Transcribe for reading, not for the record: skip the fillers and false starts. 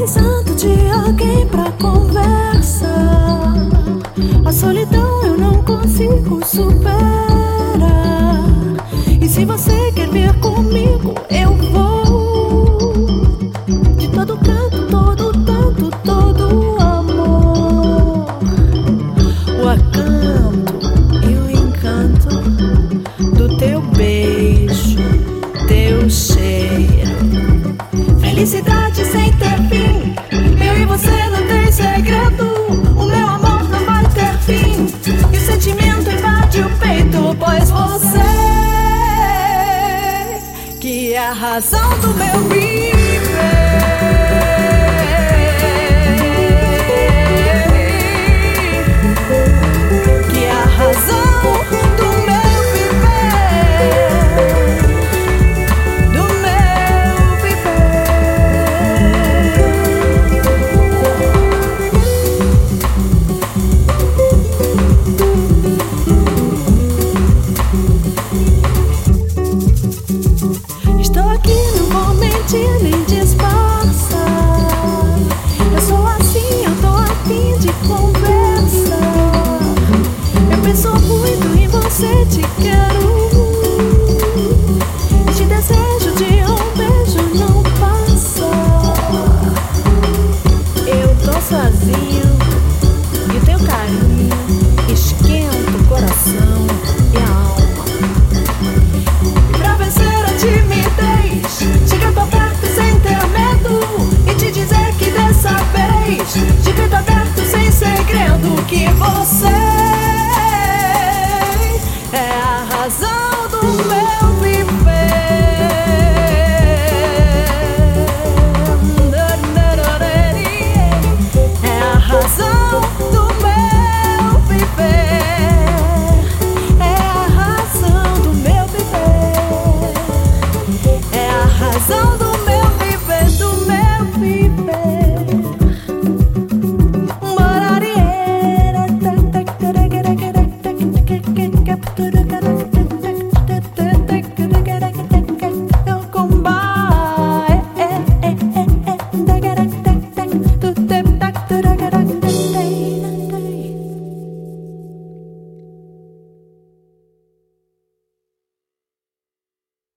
precisando de alguém pra conversar. A solidão eu não consigo superar. E se você quer vir comigo, eu vou. De todo canto, todo tanto, todo amor. O acanto e o encanto do teu beijo, teu cheiro. Felicidade sem ter fim. Eu e você não tem segredo. O meu amor não vai ter fim. E o sentimento invade o peito, pois você que é a razão do meu viver. Que é a razão do meu viver. Do meu viver. Estou aqui, não vou mentir nem disfarçar. Eu sou assim, eu tô a fim de conversar. Eu penso muito em você, te quero. E te desejo de um beijo não passar. Eu tô sozinho e o teu carinho esquenta o coração e a alma. E pra vencer a timidez, chegar pra perto sem ter medo e te dizer que dessa vez, de peito aberto sem segredo, que você